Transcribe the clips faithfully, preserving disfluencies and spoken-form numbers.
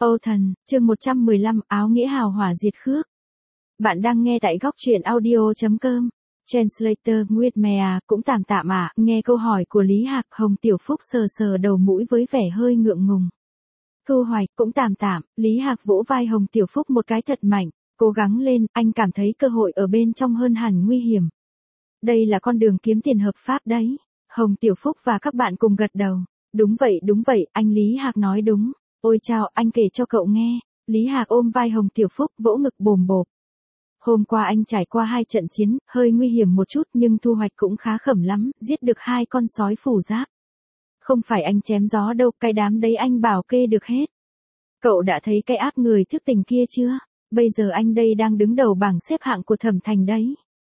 Âu Thần, chương một trăm mười lăm, áo nghĩa hào hỏa diệt khước. Bạn đang nghe tại góc truyện audio.com. Translator Nguyệt Mè à, cũng tạm tạm à, nghe câu hỏi của Lý Hạc. Hồng Tiểu Phúc sờ sờ đầu mũi với vẻ hơi ngượng ngùng. Thu Hoạch, cũng tạm tạm. Lý Hạc vỗ vai Hồng Tiểu Phúc một cái thật mạnh. Cố gắng lên, anh cảm thấy cơ hội ở bên trong hơn hẳn nguy hiểm. Đây là con đường kiếm tiền hợp pháp đấy. Hồng Tiểu Phúc và các bạn cùng gật đầu. Đúng vậy, đúng vậy, anh Lý Hạc nói đúng. Ôi chao, anh kể cho cậu nghe. Lý Hạc ôm vai Hồng Tiểu Phúc, vỗ ngực bồm bộp. Hôm qua anh trải qua hai trận chiến, hơi nguy hiểm một chút nhưng thu hoạch cũng khá khẩm lắm, giết được hai con sói phủ giáp. Không phải anh chém gió đâu, cái đám đấy anh bảo kê được hết. Cậu đã thấy cái áp người thức tình kia chưa? Bây giờ anh đây đang đứng đầu bảng xếp hạng của Thẩm Thành đấy.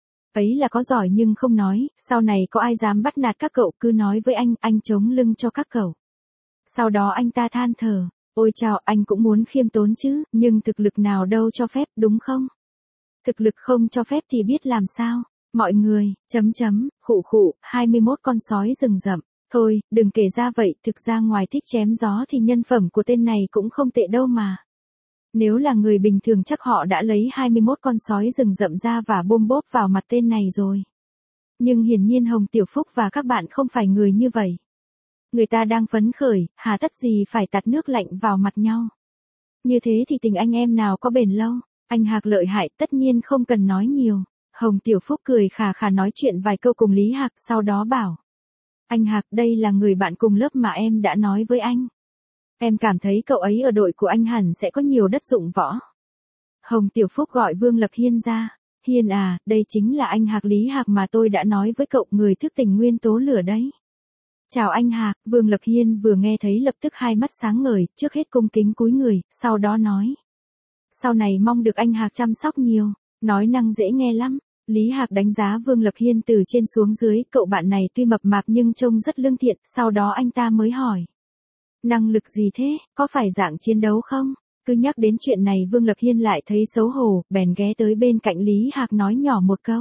Ấy là có giỏi nhưng không nói, sau này có ai dám bắt nạt các cậu cứ nói với anh, anh chống lưng cho các cậu. Sau đó anh ta than thở, ôi chao, anh cũng muốn khiêm tốn chứ, nhưng thực lực nào đâu cho phép, đúng không? Thực lực không cho phép thì biết làm sao? Mọi người, chấm chấm, khụ khụ, hai mươi mốt con sói rừng rậm. Thôi, đừng kể ra vậy, thực ra ngoài thích chém gió thì nhân phẩm của tên này cũng không tệ đâu mà. Nếu là người bình thường chắc họ đã lấy hai mươi mốt con sói rừng rậm ra và bôm bốp vào mặt tên này rồi. Nhưng hiển nhiên Hồng Tiểu Phúc và các bạn không phải người như vậy. Người ta đang phấn khởi, hà tất gì phải tạt nước lạnh vào mặt nhau. Như thế thì tình anh em nào có bền lâu. Anh Hạc lợi hại, tất nhiên không cần nói nhiều. Hồng Tiểu Phúc cười khà khà nói chuyện vài câu cùng Lý Hạc, sau đó bảo. Anh Hạc, đây là người bạn cùng lớp mà em đã nói với anh. Em cảm thấy cậu ấy ở đội của anh hẳn sẽ có nhiều đất dụng võ. Hồng Tiểu Phúc gọi Vương Lập Hiên ra. Hiên à, đây chính là anh Hạc Lý Hạc mà tôi đã nói với cậu, người thức tình nguyên tố lửa đấy. Chào anh Hạc, Vương Lập Hiên vừa nghe thấy lập tức hai mắt sáng ngời, trước hết cung kính cúi người, sau đó nói. Sau này mong được anh Hạc chăm sóc nhiều, nói năng dễ nghe lắm. Lý Hạc đánh giá Vương Lập Hiên từ trên xuống dưới, cậu bạn này tuy mập mạp nhưng trông rất lương thiện, sau đó anh ta mới hỏi. Năng lực gì thế, có phải dạng chiến đấu không? Cứ nhắc đến chuyện này Vương Lập Hiên lại thấy xấu hổ, bèn ghé tới bên cạnh Lý Hạc nói nhỏ một câu.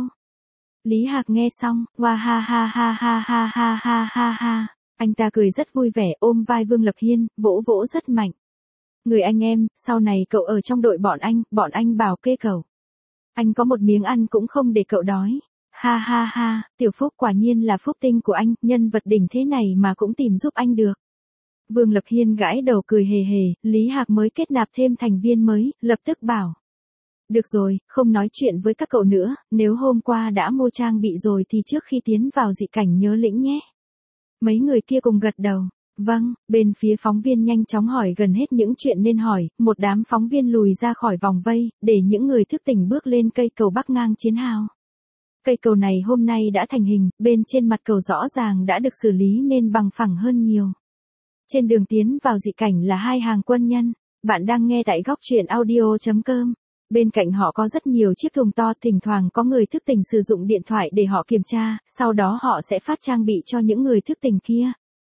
Lý Hạc nghe xong, hoa ha ha ha ha ha ha ha ha ha. Anh ta cười rất vui vẻ, ôm vai Vương Lập Hiên, vỗ vỗ rất mạnh. Người anh em, sau này cậu ở trong đội bọn anh, bọn anh bảo kê cậu. Anh có một miếng ăn cũng không để cậu đói. Ha ha ha, Tiểu Phúc quả nhiên là phúc tinh của anh, nhân vật đỉnh thế này mà cũng tìm giúp anh được. Vương Lập Hiên gãi đầu cười hề hề, Lý Hạc mới kết nạp thêm thành viên mới, lập tức bảo. Được rồi, không nói chuyện với các cậu nữa, nếu hôm qua đã mua trang bị rồi thì trước khi tiến vào dị cảnh nhớ lĩnh nhé. Mấy người kia cùng gật đầu. Vâng, bên phía phóng viên nhanh chóng hỏi gần hết những chuyện nên hỏi, một đám phóng viên lùi ra khỏi vòng vây, để những người thức tỉnh bước lên cây cầu bắc ngang chiến hào. Cây cầu này hôm nay đã thành hình, bên trên mặt cầu rõ ràng đã được xử lý nên bằng phẳng hơn nhiều. Trên đường tiến vào dị cảnh là hai hàng quân nhân, bạn đang nghe tại góc truyện audio.com. Bên cạnh họ có rất nhiều chiếc thùng to, thỉnh thoảng có người thức tỉnh sử dụng điện thoại để họ kiểm tra, sau đó họ sẽ phát trang bị cho những người thức tỉnh kia.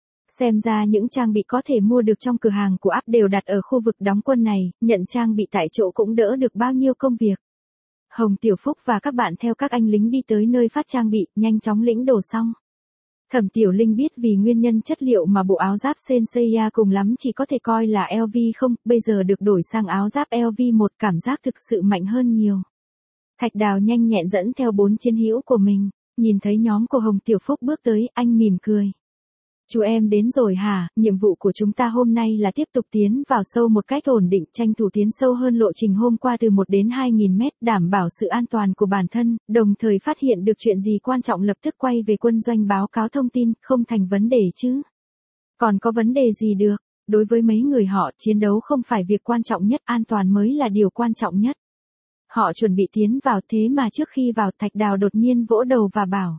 Xem ra những trang bị có thể mua được trong cửa hàng của app đều đặt ở khu vực đóng quân này, nhận trang bị tại chỗ cũng đỡ được bao nhiêu công việc. Hồng Tiểu Phúc và các bạn theo các anh lính đi tới nơi phát trang bị, nhanh chóng lĩnh đồ xong. Thẩm Tiểu Linh biết vì nguyên nhân chất liệu mà bộ áo giáp Senseiya cùng lắm chỉ có thể coi là lờ vê không, bây giờ được đổi sang áo giáp lờ vê một, cảm giác thực sự mạnh hơn nhiều. Thạch Đào nhanh nhẹn dẫn theo bốn chiến hữu của mình, nhìn thấy nhóm của Hồng Tiểu Phúc bước tới, anh mỉm cười. Chú em đến rồi hả, nhiệm vụ của chúng ta hôm nay là tiếp tục tiến vào sâu một cách ổn định, tranh thủ tiến sâu hơn lộ trình hôm qua từ một đến hai nghìn mét, đảm bảo sự an toàn của bản thân, đồng thời phát hiện được chuyện gì quan trọng lập tức quay về quân doanh báo cáo thông tin, không thành vấn đề chứ. Còn có vấn đề gì được, đối với mấy người họ, chiến đấu không phải việc quan trọng nhất, an toàn mới là điều quan trọng nhất. Họ chuẩn bị tiến vào thế mà trước khi vào Thạch Đào đột nhiên vỗ đầu và bảo.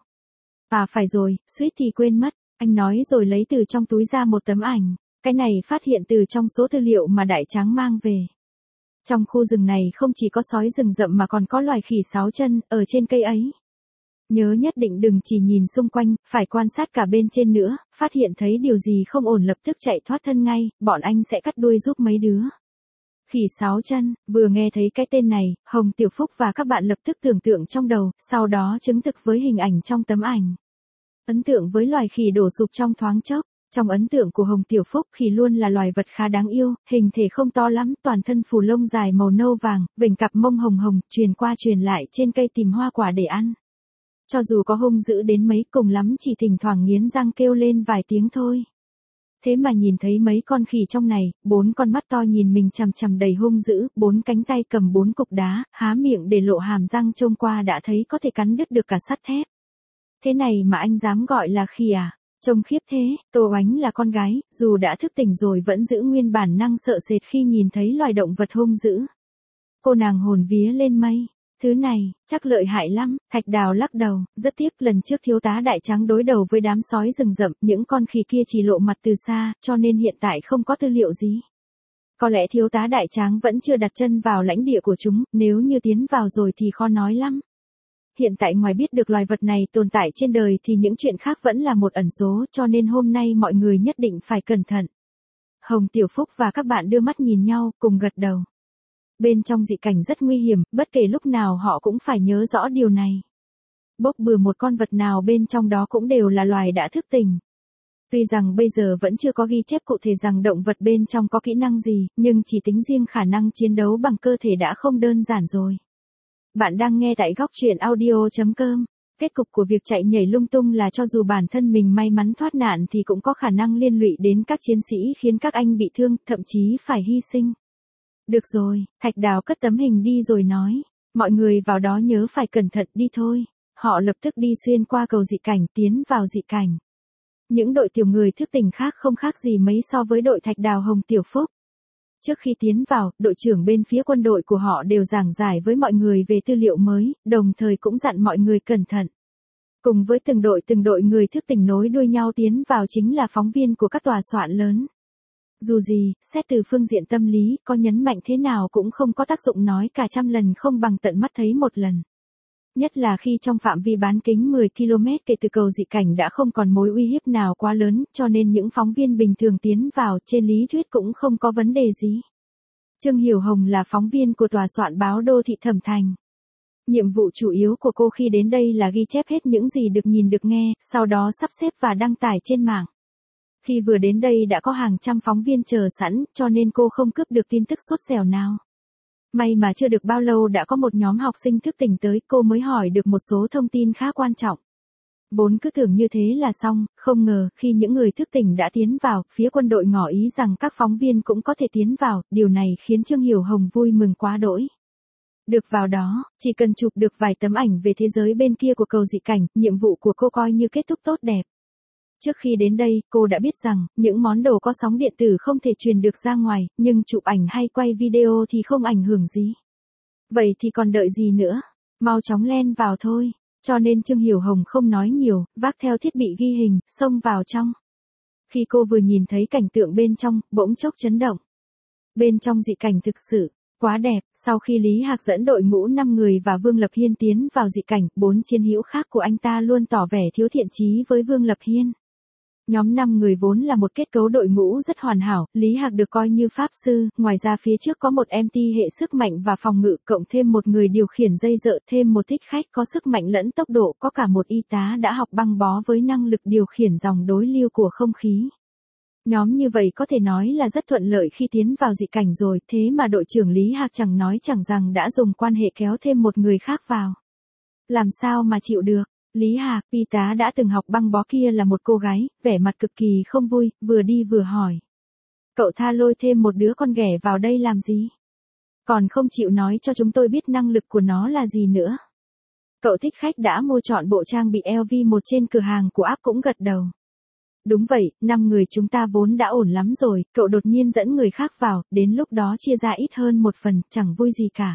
À phải rồi, suýt thì quên mất. Anh nói rồi lấy từ trong túi ra một tấm ảnh, cái này phát hiện từ trong số tư liệu mà Đại Tráng mang về. Trong khu rừng này không chỉ có sói rừng rậm mà còn có loài khỉ sáu chân, ở trên cây ấy. Nhớ nhất định đừng chỉ nhìn xung quanh, phải quan sát cả bên trên nữa, phát hiện thấy điều gì không ổn lập tức chạy thoát thân ngay, bọn anh sẽ cắt đuôi giúp mấy đứa. Khỉ sáu chân, vừa nghe thấy cái tên này, Hồng Tiểu Phúc và các bạn lập tức tưởng tượng trong đầu, sau đó chứng thực với hình ảnh trong tấm ảnh. Ấn tượng với loài khỉ đổ sụp trong thoáng chốc, Trong ấn tượng của Hồng Tiểu Phúc, khỉ luôn là loài vật khá đáng yêu, hình thể không to lắm, toàn thân phủ lông dài màu nâu vàng, vểnh cặp mông hồng hồng, truyền qua truyền lại trên cây tìm hoa quả để ăn. Cho dù có hung dữ đến mấy, cùng lắm chỉ thỉnh thoảng nghiến răng kêu lên vài tiếng thôi. Thế mà nhìn thấy mấy con khỉ trong này, bốn con mắt to nhìn mình chằm chằm đầy hung dữ, bốn cánh tay cầm bốn cục đá, há miệng để lộ hàm răng trông qua đã thấy có thể cắn đứt được cả sắt thép. Thế này mà anh dám gọi là khỉ à? Trông khiếp thế. Tô Oánh là con gái, dù đã thức tỉnh rồi vẫn giữ nguyên bản năng sợ sệt khi nhìn thấy loài động vật hung dữ. Cô nàng hồn vía lên mây. Thứ này, chắc lợi hại lắm. Thạch Đào lắc đầu, rất tiếc lần trước thiếu tá Đại Tráng đối đầu với đám sói rừng rậm, những con khỉ kia chỉ lộ mặt từ xa, cho nên hiện tại không có tư liệu gì. Có lẽ thiếu tá Đại Tráng vẫn chưa đặt chân vào lãnh địa của chúng, nếu như tiến vào rồi thì khó nói lắm. Hiện tại ngoài biết được loài vật này tồn tại trên đời thì những chuyện khác vẫn là một ẩn số, cho nên hôm nay mọi người nhất định phải cẩn thận. Hồng Tiểu Phúc và các bạn đưa mắt nhìn nhau, cùng gật đầu. Bên trong dị cảnh rất nguy hiểm, bất kể lúc nào họ cũng phải nhớ rõ điều này. Bốc bừa một con vật nào bên trong đó cũng đều là loài đã thức tỉnh. Tuy rằng bây giờ vẫn chưa có ghi chép cụ thể rằng động vật bên trong có kỹ năng gì, nhưng chỉ tính riêng khả năng chiến đấu bằng cơ thể đã không đơn giản rồi. Bạn đang nghe tại góc truyện audio chấm com. Kết cục của việc chạy nhảy lung tung là cho dù bản thân mình may mắn thoát nạn thì cũng có khả năng liên lụy đến các chiến sĩ khiến các anh bị thương, thậm chí phải hy sinh. Được rồi, Thạch Đào cất tấm hình đi rồi nói. Mọi người vào đó nhớ phải cẩn thận đi thôi. Họ lập tức đi xuyên qua cầu dị cảnh tiến vào dị cảnh. Những đội tiểu người thức tỉnh khác không khác gì mấy so với đội Thạch Đào Hồng Tiểu Phúc. Trước khi tiến vào, đội trưởng bên phía quân đội của họ đều giảng giải với mọi người về tư liệu mới, đồng thời cũng dặn mọi người cẩn thận. Cùng với từng đội từng đội người thức tỉnh nối đuôi nhau tiến vào chính là phóng viên của các tòa soạn lớn. Dù gì, xét từ phương diện tâm lý, có nhấn mạnh thế nào cũng không có tác dụng nói cả trăm lần không bằng tận mắt thấy một lần. Nhất là khi trong phạm vi bán kính mười ki lô mét kể từ cầu dị cảnh đã không còn mối uy hiếp nào quá lớn, cho nên những phóng viên bình thường tiến vào trên lý thuyết cũng không có vấn đề gì. Trương Hiểu Hồng là phóng viên của tòa soạn báo Đô thị Thẩm Thành. Nhiệm vụ chủ yếu của cô khi đến đây là ghi chép hết những gì được nhìn được nghe, sau đó sắp xếp và đăng tải trên mạng. Khi vừa đến đây đã có hàng trăm phóng viên chờ sẵn, cho nên cô không cướp được tin tức sốt dẻo nào. May mà chưa được bao lâu đã có một nhóm học sinh thức tỉnh tới, cô mới hỏi được một số thông tin khá quan trọng. Vốn cứ tưởng như thế là xong, không ngờ, khi những người thức tỉnh đã tiến vào, phía quân đội ngỏ ý rằng các phóng viên cũng có thể tiến vào, điều này khiến Trương Hiểu Hồng vui mừng quá đỗi. Được vào đó, chỉ cần chụp được vài tấm ảnh về thế giới bên kia của cầu dị cảnh, nhiệm vụ của cô coi như kết thúc tốt đẹp. Trước khi đến đây, cô đã biết rằng, những món đồ có sóng điện tử không thể truyền được ra ngoài, nhưng chụp ảnh hay quay video thì không ảnh hưởng gì. Vậy thì còn đợi gì nữa? Mau chóng len vào thôi. Cho nên Trương Hiểu Hồng không nói nhiều, vác theo thiết bị ghi hình, xông vào trong. Khi cô vừa nhìn thấy cảnh tượng bên trong, bỗng chốc chấn động. Bên trong dị cảnh thực sự quá đẹp. Sau khi Lý Hạc dẫn đội ngũ năm người và Vương Lập Hiên tiến vào dị cảnh, bốn chiến hữu khác của anh ta luôn tỏ vẻ thiếu thiện chí với Vương Lập Hiên. Nhóm năm người vốn là một kết cấu đội ngũ rất hoàn hảo, Lý Hạc được coi như pháp sư, ngoài ra phía trước có một em ti hệ sức mạnh và phòng ngự, cộng thêm một người điều khiển dây dợ, thêm một thích khách có sức mạnh lẫn tốc độ, có cả một y tá đã học băng bó với năng lực điều khiển dòng đối lưu của không khí. Nhóm như vậy có thể nói là rất thuận lợi khi tiến vào dị cảnh rồi, thế mà đội trưởng Lý Hạc chẳng nói chẳng rằng đã dùng quan hệ kéo thêm một người khác vào. Làm sao mà chịu được? Lý Hạc, y tá đã từng học băng bó kia là một cô gái, vẻ mặt cực kỳ không vui, vừa đi vừa hỏi. Cậu ta lôi thêm một đứa con ghẻ vào đây làm gì? Còn không chịu nói cho chúng tôi biết năng lực của nó là gì nữa. Cậu thích khách đã mua chọn bộ trang bị L V một trên cửa hàng của áp cũng gật đầu. Đúng vậy, năm người chúng ta vốn đã ổn lắm rồi, cậu đột nhiên dẫn người khác vào, đến lúc đó chia ra ít hơn một phần, chẳng vui gì cả.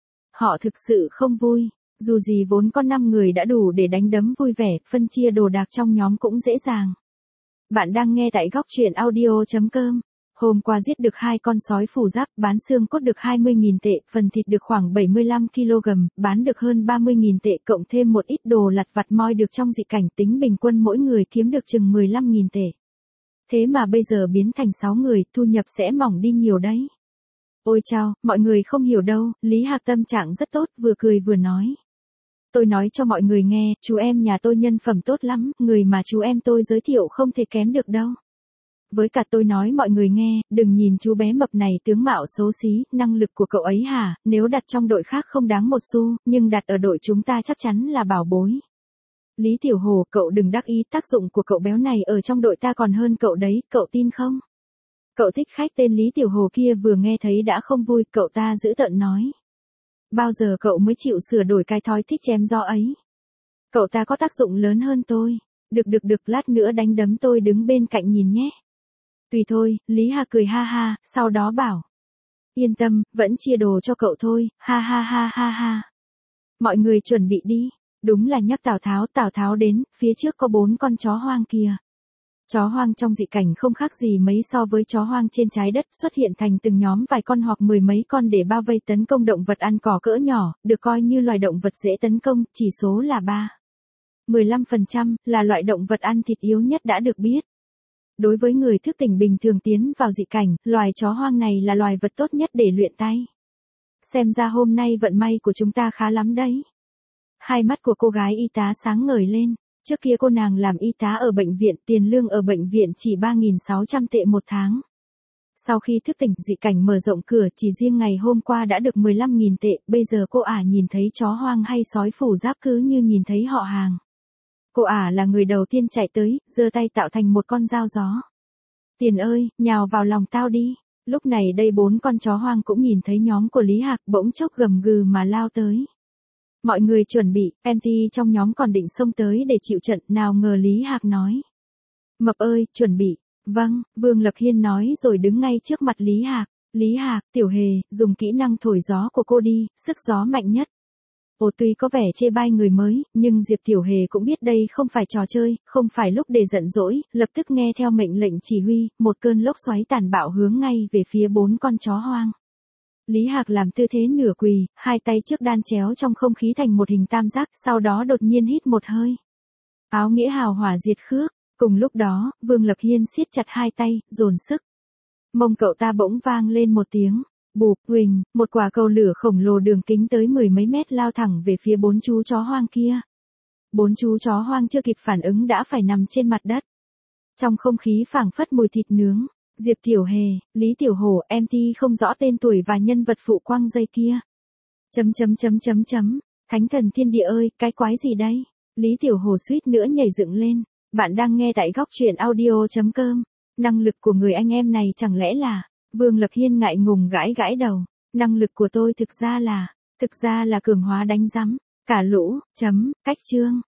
Họ thực sự không vui. Dù gì vốn có năm người đã đủ để đánh đấm vui vẻ, phân chia đồ đạc trong nhóm cũng dễ dàng. Bạn đang nghe tại góc truyện audio chấm com. Hôm qua giết được hai con sói phủ giáp, bán xương cốt được hai mươi nghìn tệ, phần thịt được khoảng bảy mươi lăm ki lô gam, bán được hơn ba mươi nghìn tệ, cộng thêm một ít đồ lặt vặt moi được trong dị cảnh, tính bình quân mỗi người kiếm được chừng mười lăm nghìn tệ. Thế mà bây giờ biến thành sáu người, thu nhập sẽ mỏng đi nhiều đấy. Ôi chao, mọi người không hiểu đâu, Lý Hạc tâm trạng rất tốt, vừa cười vừa nói. Tôi nói cho mọi người nghe, chú em nhà tôi nhân phẩm tốt lắm, người mà chú em tôi giới thiệu không thể kém được đâu. Với cả tôi nói mọi người nghe, đừng nhìn chú bé mập này tướng mạo xấu xí, năng lực của cậu ấy hả, nếu đặt trong đội khác không đáng một xu, nhưng đặt ở đội chúng ta chắc chắn là bảo bối. Lý Tiểu Hồ, cậu đừng đắc ý, tác dụng của cậu béo này ở trong đội ta còn hơn cậu đấy, cậu tin không? Cậu thích khách tên Lý Tiểu Hồ kia vừa nghe thấy đã không vui, cậu ta giữ tợn nói. Bao giờ cậu mới chịu sửa đổi cái thói thích chém gió ấy? Cậu ta có tác dụng lớn hơn tôi. Được được được, lát nữa đánh đấm tôi đứng bên cạnh nhìn nhé. Tùy thôi, Lý Hà cười ha ha, sau đó bảo. Yên tâm, vẫn chia đồ cho cậu thôi, ha ha ha ha ha. Mọi người chuẩn bị đi. Đúng là nhắc Tào Tháo, Tào Tháo đến, phía trước có bốn con chó hoang kia. Chó hoang trong dị cảnh không khác gì mấy so với chó hoang trên trái đất, xuất hiện thành từng nhóm vài con hoặc mười mấy con để bao vây tấn công động vật ăn cỏ cỡ nhỏ, được coi như loài động vật dễ tấn công, chỉ số là ba phẩy mười lăm phần trăm, là loại động vật ăn thịt yếu nhất đã được biết. Đối với người thức tỉnh bình thường tiến vào dị cảnh, loài chó hoang này là loài vật tốt nhất để luyện tay. Xem ra hôm nay vận may của chúng ta khá lắm đấy. Hai mắt của cô gái y tá sáng ngời lên. Trước kia cô nàng làm y tá ở bệnh viện, tiền lương ở bệnh viện chỉ ba nghìn sáu trăm tệ một tháng. Sau khi thức tỉnh, dị cảnh mở rộng cửa, chỉ riêng ngày hôm qua đã được mười lăm nghìn tệ, bây giờ cô ả nhìn thấy chó hoang hay sói phủ giáp cứ như nhìn thấy họ hàng. Cô ả là người đầu tiên chạy tới, giơ tay tạo thành một con dao gió. Tiền ơi, nhào vào lòng tao đi. Lúc này đây bốn con chó hoang cũng nhìn thấy nhóm của Lý Hạc, bỗng chốc gầm gừ mà lao tới. Mọi người chuẩn bị, em ti trong nhóm còn định xông tới để chịu trận, nào ngờ Lý Hạc nói. Mập ơi, chuẩn bị. Vâng, Vương Lập Hiên nói rồi đứng ngay trước mặt Lý Hạc. Lý Hạc, Tiểu Hề, dùng kỹ năng thổi gió của cô đi, sức gió mạnh nhất. Ồ, tuy có vẻ chê bai người mới, nhưng Diệp Tiểu Hề cũng biết đây không phải trò chơi, không phải lúc để giận dỗi, lập tức nghe theo mệnh lệnh chỉ huy, một cơn lốc xoáy tàn bạo hướng ngay về phía bốn con chó hoang. Lý Hạc làm tư thế nửa quỳ, hai tay trước đan chéo trong không khí thành một hình tam giác, sau đó đột nhiên hít một hơi. Áo nghĩa hào hỏa diệt khước. Cùng lúc đó, Vương Lập Hiên siết chặt hai tay, dồn sức. Mông cậu ta bỗng vang lên một tiếng. Bụp, huỳnh, một quả cầu lửa khổng lồ đường kính tới mười mấy mét lao thẳng về phía bốn chú chó hoang kia. Bốn chú chó hoang chưa kịp phản ứng đã phải nằm trên mặt đất. Trong không khí phảng phất mùi thịt nướng. Diệp Tiểu Hề, Lý Tiểu Hổ, em ti không rõ tên tuổi và nhân vật phụ quang dây kia. Chấm chấm chấm chấm chấm. Thánh thần thiên địa ơi, cái quái gì đây? Lý Tiểu Hổ suýt nữa nhảy dựng lên. Bạn đang nghe tại góc truyện audio chấm com. Năng lực của người anh em này chẳng lẽ là... Vương Lập Hiên ngại ngùng gãi gãi đầu. Năng lực của tôi thực ra là... Thực ra là cường hóa đánh rắm. Cả lũ, chấm, cách chương.